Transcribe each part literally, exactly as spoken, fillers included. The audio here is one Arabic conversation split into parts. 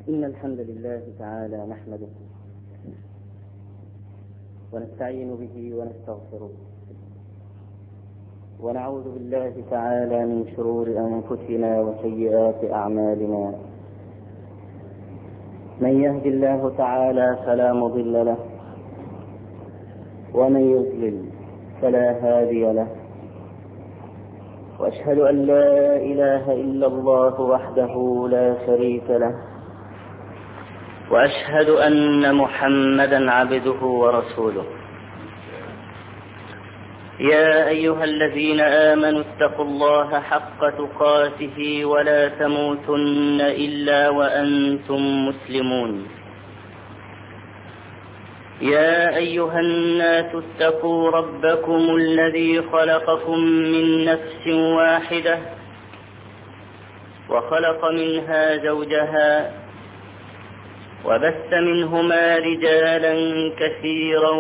إن الحمد لله تعالى نحمده ونستعين به ونستغفره ونعوذ بالله تعالى من شرور أنفسنا وسيئات أعمالنا. من يهد الله تعالى فلا مضل له ومن يضلل فلا هادي له، وأشهد أن لا إله إلا الله وحده لا شريك له، وأشهد أن محمدا عبده ورسوله. يا أيها الذين آمنوا اتقوا الله حق تقاته ولا تموتن إلا وأنتم مسلمون. يا أيها الناس اتقوا ربكم الذي خلقكم من نفس واحدة وخلق منها زوجها وبث منهما رجالا كثيرا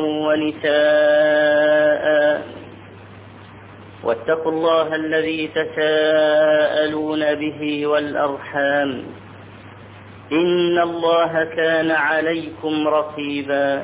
ونساء، واتقوا الله الذي تساءلون به والأرحام إن الله كان عليكم رقيبا.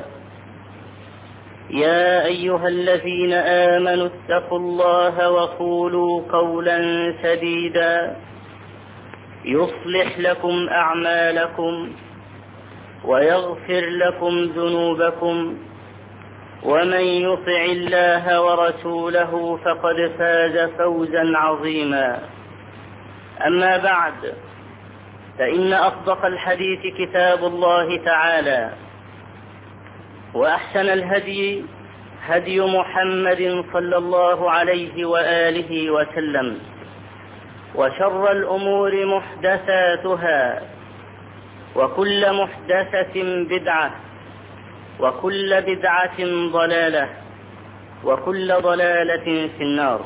يا أيها الذين آمنوا اتقوا الله وقولوا قولا سديدا يصلح لكم أعمالكم ويغفر لكم ذنوبكم، ومن يطع الله ورسوله فقد فاز فوزا عظيما. أما بعد، فإن أصدق الحديث كتاب الله تعالى، وأحسن الهدي هدي محمد صلى الله عليه وآله وسلم، وشر الأمور محدثاتها، وكل محدثة بدعة، وكل بدعة ضلالة، وكل ضلالة في النار.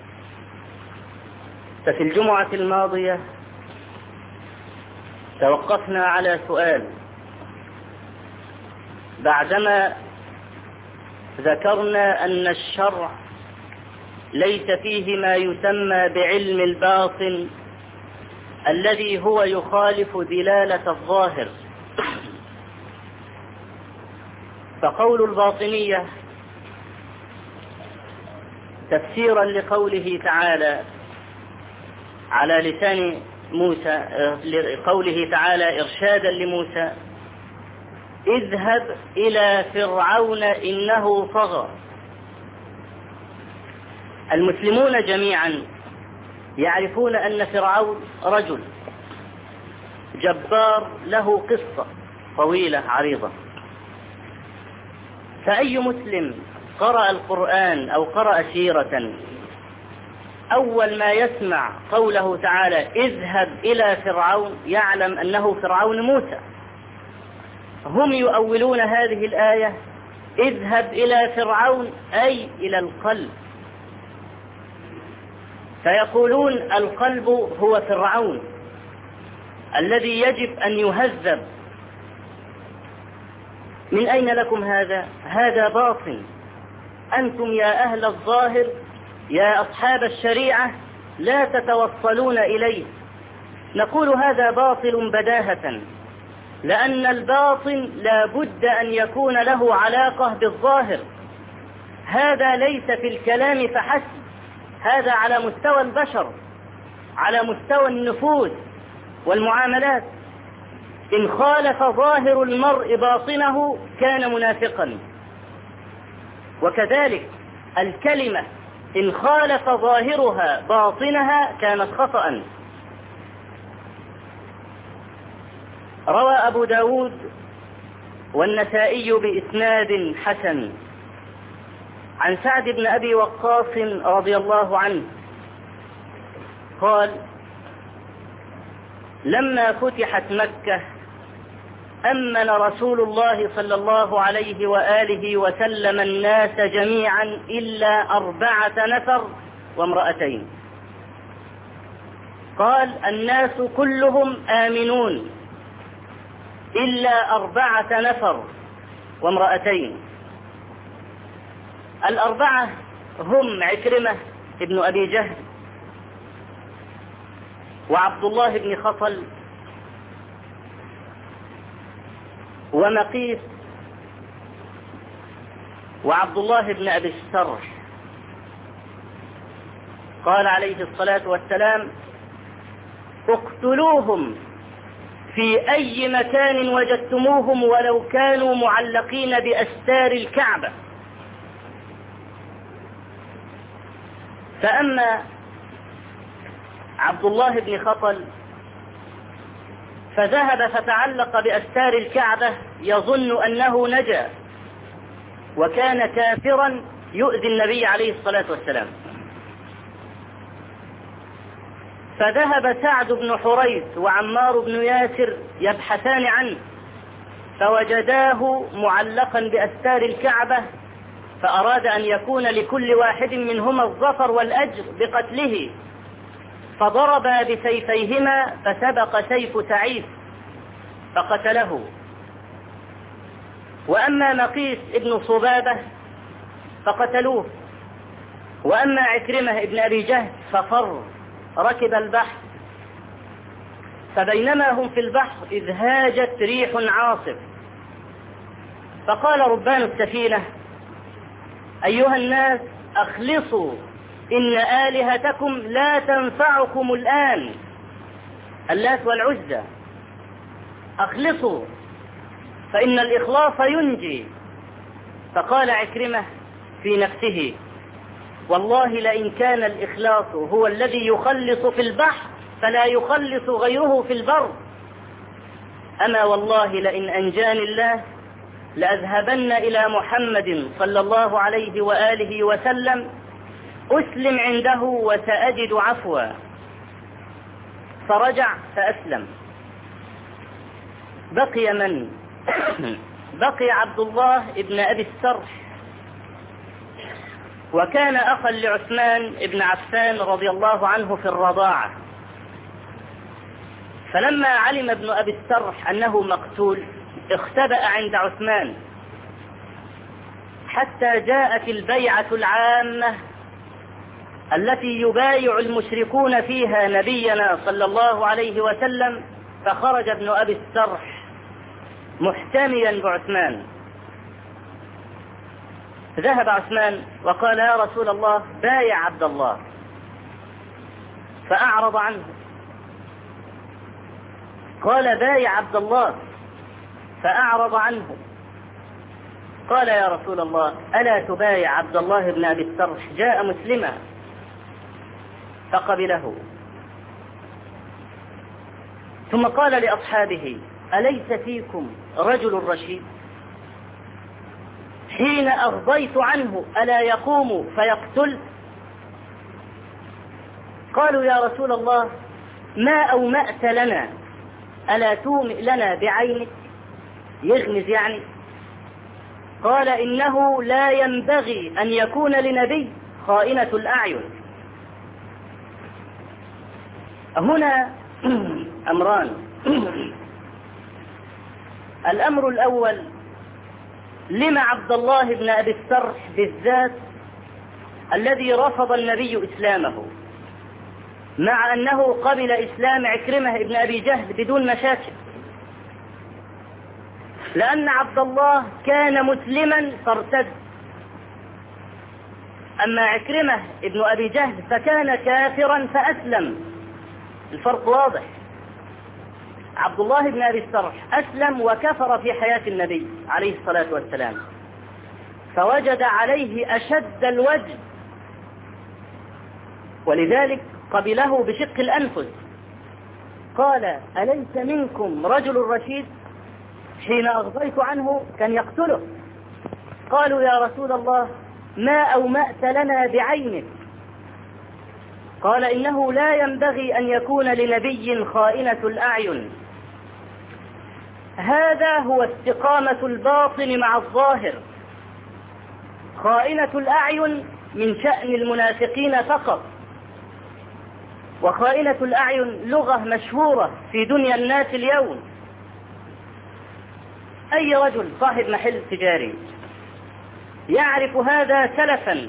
ففي الجمعة الماضية توقفنا على سؤال، بعدما ذكرنا أن الشرع ليس فيه ما يسمى بعلم الباطن الذي هو يخالف دلالة الظاهر. فقول الباطنية تفسيرا لقوله تعالى على لسان موسى، لقوله تعالى إرشادا لموسى: اذهب إلى فرعون إنه طغى. المسلمون جميعا يعرفون أن فرعون رجل جبار له قصة طويلة عريضة، فأي مسلم قرأ القرآن أو قرأ سيرة أول ما يسمع قوله تعالى اذهب إلى فرعون يعلم أنه فرعون موسى. هم يؤولون هذه الآية اذهب إلى فرعون أي إلى القلب، فيقولون القلب هو فرعون الذي يجب أن يهذب. من أين لكم هذا؟ هذا باطل. أنتم يا أهل الظاهر، يا أصحاب الشريعة، لا تتوصلون إليه. نقول هذا باطل بداهة، لأن الباطن لا بد أن يكون له علاقة بالظاهر. هذا ليس في الكلام فحسب، هذا على مستوى البشر، على مستوى النفوذ والمعاملات. إن خالف ظاهر المرء باطنه كان منافقا، وكذلك الكلمة إن خالف ظاهرها باطنها كانت خطأ. روى أبو داود والنسائي بإسناد حسن عن سعد بن أبي وقاص رضي الله عنه قال: لما فتحت مكة أمن رسول الله صلى الله عليه وآله وسلم الناس جميعا إلا أربعة نفر وامرأتين. قال: الناس كلهم آمنون إلا أربعة نفر وامرأتين. الأربعة هم عكرمة ابن أبي جهل، وعبد الله بن خطل، ومقيس وعبد الله بن أبي السرح. قال عليه الصلاة والسلام: اقتلوهم في أي مكان وجدتموهم ولو كانوا معلقين بأستار الكعبة. فأما عبد الله بن خطل فذهب فتعلق بأستار الكعبة يظن أنه نجا، وكان كافرا يؤذي النبي عليه الصلاة والسلام. فذهب سعد بن حريث وعمار بن ياسر يبحثان عنه، فوجداه معلقا بأستار الكعبة، فأراد أن يكون لكل واحد منهما الظفر والأجر بقتله، فضربا بسيفيهما فسبق سيف سعيد فقتله. وأما مقيس ابن صبابة فقتلوه. وأما عكرمة ابن أبي جهل ففر، ركب البحر، فبينما هم في البحر إذ هاجت ريح عاصف، فقال ربان السفينة: أيها الناس أخلصوا، إن آلهتكم لا تنفعكم الآن، اللات والعزى، أخلصوا فإن الإخلاص ينجي. فقال عكرمة في نفسه: والله لئن كان الإخلاص هو الذي يخلص في البحر فلا يخلص غيره في البر. أما والله لئن أنجاني الله لأذهبن إلى محمد صلى الله عليه وآله وسلم أسلم عنده وسأجد عفوا. فرجع فأسلم. بقي من؟ بقي عبد الله ابن أبي السرح، وكان أخا لعثمان ابن عفان رضي الله عنه في الرضاعة. فلما علم ابن أبي السرح أنه مقتول اختبأ عند عثمان حتى جاءت البيعة العامة التي يبايع المشركون فيها نبينا صلى الله عليه وسلم، فخرج ابن أبي السرح محتميا بعثمان. ذهب عثمان وقال: يا رسول الله بايع عبد الله، فأعرض عنه. قال: بايع عبد الله، فأعرض عنه. قال: يا رسول الله ألا تبايع عبد الله بن أبي السرح؟ جاء مسلما. فقبله. ثم قال لأصحابه: أليس فيكم رجل رشيد؟ حين أغضيت عنه ألا يقوم فيقتل؟ قالوا: يا رسول الله ما أومأت لنا، ألا تومئ لنا بعينك؟ يغمز يعني. قال: إنه لا ينبغي أن يكون لنبي خائنة الأعين. هنا أمران. الأمر الأول: لما عبد الله بن أبي السرح بالذات الذي رفض النبي إسلامه، مع أنه قبل إسلام عكرمة بن أبي جهل بدون مشاكل؟ لأن عبد الله كان مسلما فارتد، أما عكرمة بن أبي جهل فكان كافرا فأسلم. الفرق واضح. عبد الله بن أبي السرح أسلم وكفر في حياة النبي عليه الصلاة والسلام، فوجد عليه أشد الوجد، ولذلك قبله بشق الأنفس. قال: أليس منكم رجل رشيد؟ حين أغضيت عنه كان يقتله. قالوا: يا رسول الله ما أومأت لنا بعينك؟ قال: إنه لا ينبغي أن يكون لنبي خائنة الأعين. هذا هو استقامة الباطن مع الظاهر. خائنة الأعين من شأن المنافقين فقط، وخائنة الأعين لغة مشهورة في دنيا الناس اليوم. أي رجل صاحب محل تجاري يعرف هذا سلفا،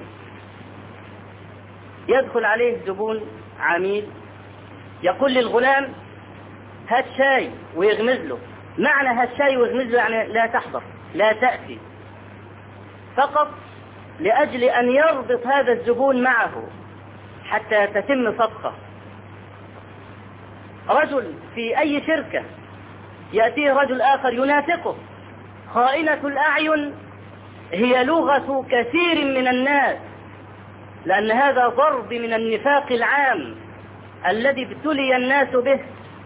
يدخل عليه زبون عميل يقول للغلام: هات شاي، ويغمز له معنى هالشاي وغمزه يعني لا تحضر لا تأتي، فقط لأجل أن يربط هذا الزبون معه حتى تتم صفقة. رجل في أي شركة يأتيه رجل آخر ينافقه. خائنة الأعين هي لغة كثير من الناس، لأن هذا ضرب من النفاق العام الذي ابتلي الناس به.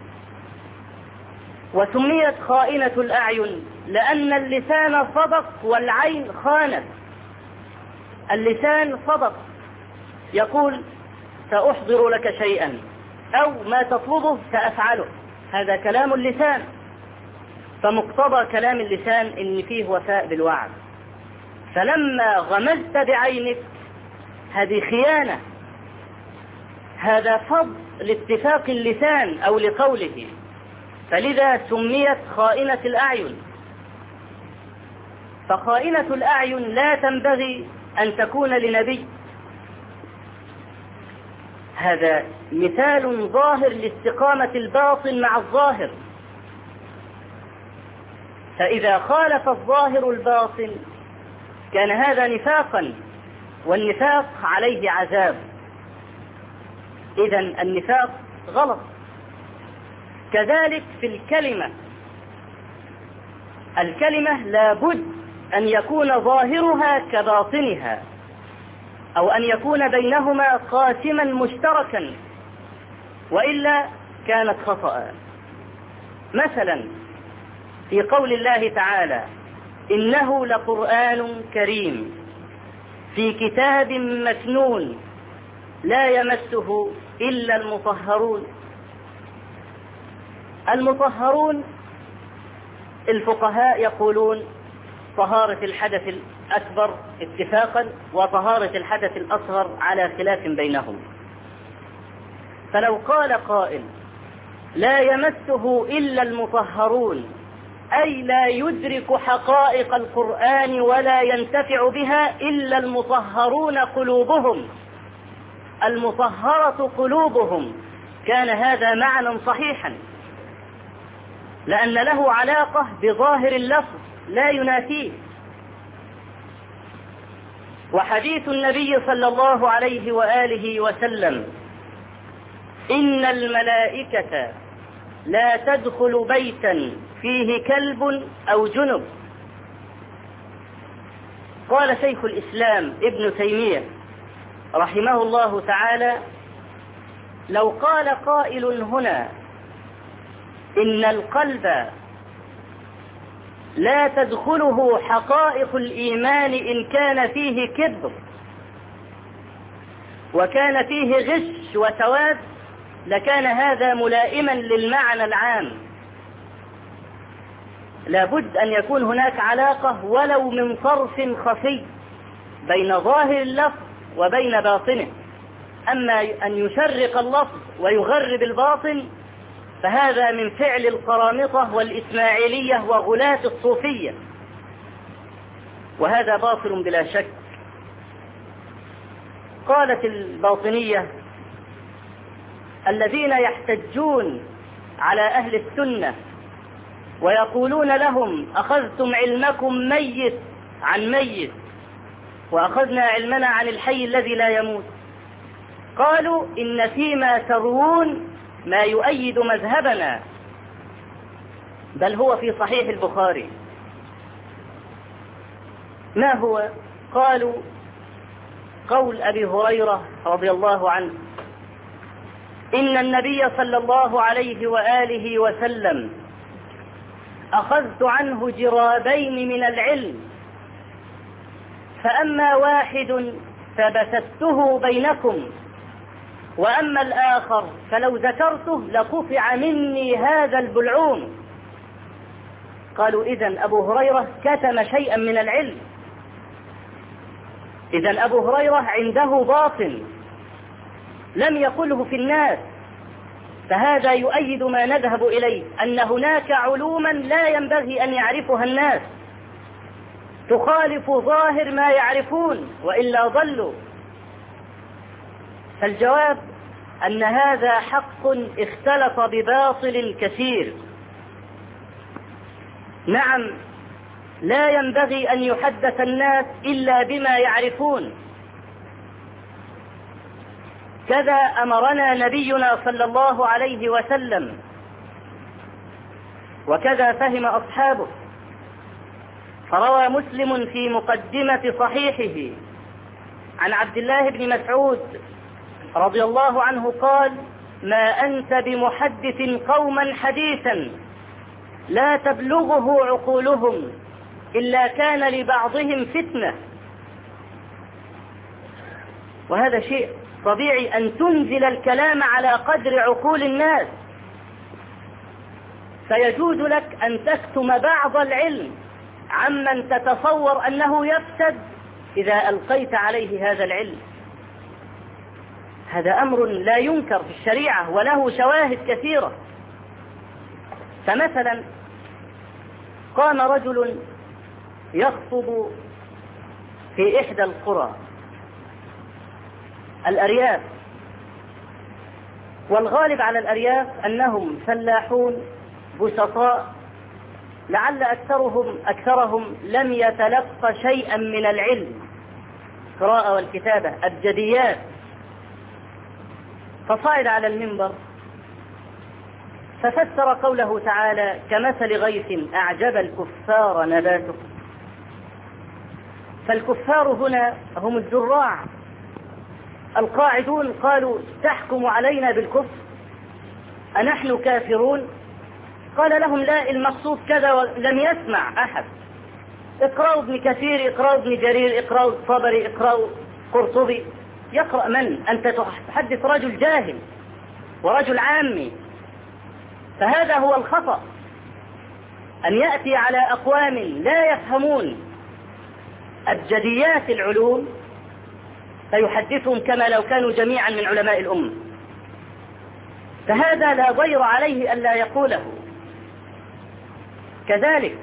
وسميت خائنة الأعين لأن اللسان صدق والعين خانت. اللسان صدق، يقول سأحضر لك شيئا أو ما تطلبه سأفعله، هذا كلام اللسان. فمقتضى كلام اللسان إن فيه وفاء بالوعد. فلما غمزت بعينك هذه خيانة، هذا فض لاتفاق اللسان أو لقوله، فلذا سميت خائنة الأعين. فخائنة الأعين لا تنبغي أن تكون لنبي. هذا مثال ظاهر لاستقامة الباطن مع الظاهر. فإذا خالف الظاهر الباطن كان هذا نفاقا، والنفاق عليه عذاب. إذن النفاق غلط. كذلك في الكلمة، الكلمة لابد أن يكون ظاهرها كباطنها، أو أن يكون بينهما قاسما مشتركا، وإلا كانت خطأ. مثلا في قول الله تعالى إنه لقرآن كريم في كتاب مكنون لا يمسه إلا المطهرون. المطهرون الفقهاء يقولون طهارة الحدث الأكبر اتفاقا وطهارة الحدث الأصغر على خلاف بينهم. فلو قال قائل لا يمسه إلا المطهرون، أي لا يدرك حقائق القرآن ولا ينتفع بها إلا المطهرون قلوبهم، المطهرة قلوبهم، كان هذا معنى صحيحا، لأن له علاقة بظاهر اللفظ لا ينافيه. وحديث النبي صلى الله عليه وآله وسلم إن الملائكة لا تدخل بيتا فيه كلب أو جنب. قال شيخ الإسلام ابن تيمية رحمه الله تعالى لو قال قائل هنا إن القلب لا تدخله حقائق الإيمان إن كان فيه كذب وكان فيه غش وسواد، لكان هذا ملائما للمعنى العام. لابد أن يكون هناك علاقة ولو من طرف خفي بين ظاهر اللفظ وبين باطنه. أما أن يشرق اللفظ ويغرب الباطن فهذا من فعل القرامطة والإسماعيلية وغلاة الصوفية، وهذا باطل بلا شك. قالت الباطنية الذين يحتجون على أهل السنة ويقولون لهم أخذتم علمكم ميت عن ميت وأخذنا علمنا عن الحي الذي لا يموت، قالوا إن فيما تروون ما يؤيد مذهبنا، بل هو في صحيح البخاري. ما هو؟ قالوا قول أبي هريرة رضي الله عنه إن النبي صلى الله عليه وآله وسلم أخذت عنه جرابين من العلم، فأما واحد فبثته بينكم وأما الآخر فلو ذكرته لقطع مني هذا البلعوم. قالوا إذن أبو هريرة كتم شيئا من العلم، إذن أبو هريرة عنده باطل لم يقله في الناس، فهذا يؤيد ما نذهب إليه، أن هناك علوما لا ينبغي أن يعرفها الناس تخالف ظاهر ما يعرفون وإلا ضلوا. فالجواب أن هذا حق اختلط بباطل كثير. نعم، لا ينبغي أن يحدث الناس إلا بما يعرفون. كذا أمرنا نبينا صلى الله عليه وسلم، وكذا فهم أصحابه. فروى مسلم في مقدمة صحيحه عن عبد الله بن مسعود رضي الله عنه قال: ما أنت بمحدث قوما حديثا لا تبلغه عقولهم إلا كان لبعضهم فتنة. وهذا شيء طبيعي أن تنزل الكلام على قدر عقول الناس، فيجوز لك أن تكتم بعض العلم عمن تتصور أنه يفسد إذا ألقيت عليه هذا العلم. هذا أمر لا ينكر في الشريعة وله شواهد كثيرة. فمثلا قام رجل يخطب في إحدى القرى الأرياف، والغالب على الأرياف أنهم فلاحون بسطاء، لعل أكثرهم أكثرهم لم يتلقى شيئا من العلم، القراءة والكتابة، أبجديات. فصعد على المنبر ففسر قوله تعالى: كمثل غيث أعجب الكفار نباته. فالكفار هنا هم الزراع القاعدون. قالوا: تحكم علينا بالكفر، أنحن كافرون؟ قال لهم: لا، المقصود كذا. ولم يسمع أحد. اقرأوا ابن كثير، اقرأوا ابن جرير، اقرأوا الطبري، اقرأوا قرطبي. يقرأ من؟ أنت تحدث رجل جاهل ورجل عامي. فهذا هو الخطأ، أن يأتي على أقوام لا يفهمون أبجديات العلوم فيحدثهم كما لو كانوا جميعا من علماء الأمة. فهذا لا ضير عليه ألا يقوله. كذلك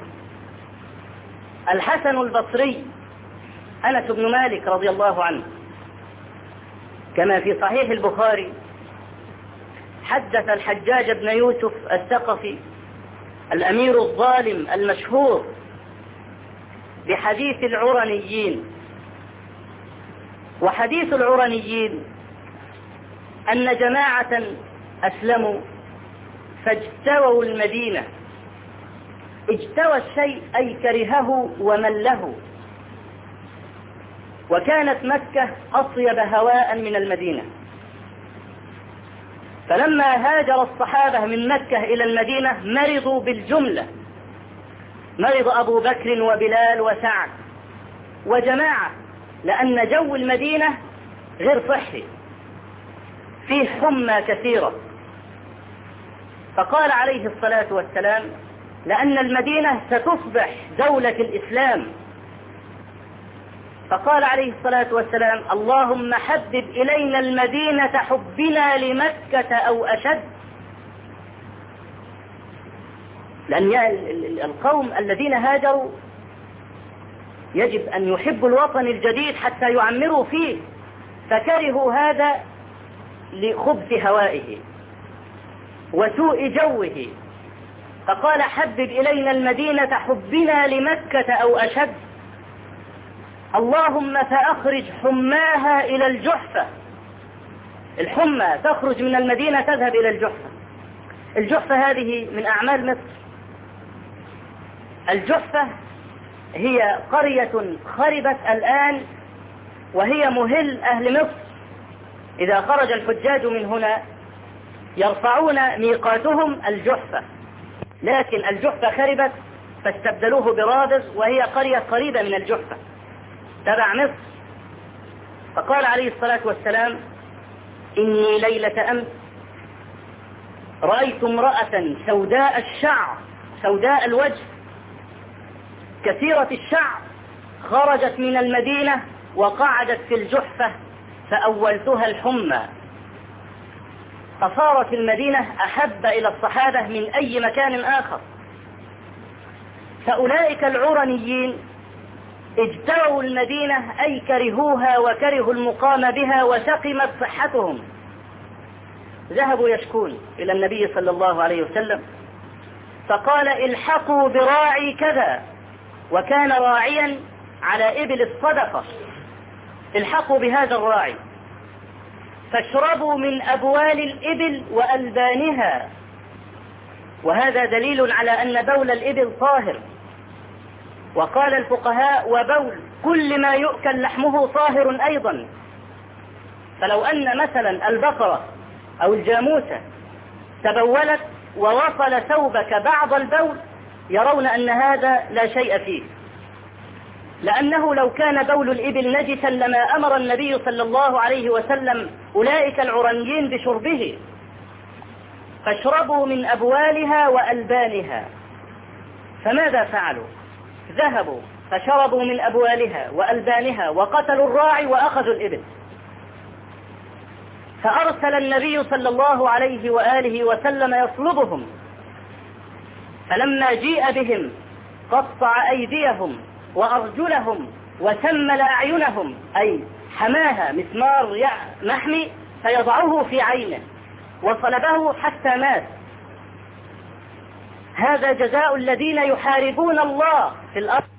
الحسن البصري أنس بن مالك رضي الله عنه كما في صحيح البخاري حدث الحجاج بن يوسف الثقفي الأمير الظالم المشهور بحديث العرنيين. وحديث العرنيين أن جماعة أسلموا فاجتووا المدينة. اجتوى الشيء أي كرهه ومله. وكانت مكة أطيب هواء من المدينة. فلما هاجر الصحابة من مكة إلى المدينة مرضوا بالجملة. مرض أبو بكر وبلال وسعد وجماعة، لأن جو المدينة غير صحي، فيه حمى كثيرة. فقال عليه الصلاة والسلام: لأن المدينة ستصبح دولة الإسلام. فقال عليه الصلاة والسلام: اللهم حبب إلينا المدينة حبنا لمكة أو أشد. لأن القوم الذين هاجروا يجب أن يحبوا الوطن الجديد حتى يعمروا فيه، فكرهوا هذا لخبث هوائه وسوء جوه. فقال: حبب إلينا المدينة حبنا لمكة أو أشد. اللهم فأخرج حماها إلى الجحفة. الحمى تخرج من المدينة تذهب إلى الجحفة. الجحفة هذه من أعمال مصر. الجحفة هي قرية خربت الآن، وهي مهل أهل مصر. إذا خرج الحجاج من هنا يرفعون ميقاتهم الجحفة، لكن الجحفة خربت فاستبدلوه برابغ، وهي قرية قريبة من الجحفة تبع مصر. فقال عليه الصلاة والسلام: إني ليلة أمس رأيت امرأة سوداء الشعر سوداء الوجه كثيرة الشعر خرجت من المدينة وقعدت في الجحفة، فأولتها الحمى، فصارت المدينة أحب إلى الصحابة من أي مكان آخر. فأولئك العرنيين اجتووا المدينة أي كرهوها وكرهوا المقام بها وسقمت صحتهم. ذهبوا يشكون إلى النبي صلى الله عليه وسلم فقال الحقوا براعي كذا، وكان راعيا على إبل الصدقة، الحقوا بهذا الراعي فاشربوا من أبوال الإبل وألبانها، وهذا دليل على أن بول الإبل طاهر. وقال الفقهاء وبول كل ما يؤكل لحمه طاهر أيضا، فلو أن مثلا البقرة أو الجاموسة تبولت ووصل ثوبك بعض البول يرون أن هذا لا شيء فيه، لأنه لو كان بول الإبل نجسا لما أمر النبي صلى الله عليه وسلم أولئك العرنيين بشربه. فاشربوا من أبوالها وألبانها، فماذا فعلوا؟ ذهبوا فشربوا من أبوالها وألبانها وقتلوا الراعي وأخذوا الإبل. فأرسل النبي صلى الله عليه وآله وسلم يطلبهم، فلما جيء بهم قطع أيديهم وأرجلهم وسمل أعينهم، أي حماها مسمار محمي فيضعه في عينه وصلبه حتى مات. هذا جزاء الذين يحاربون الله في الأرض.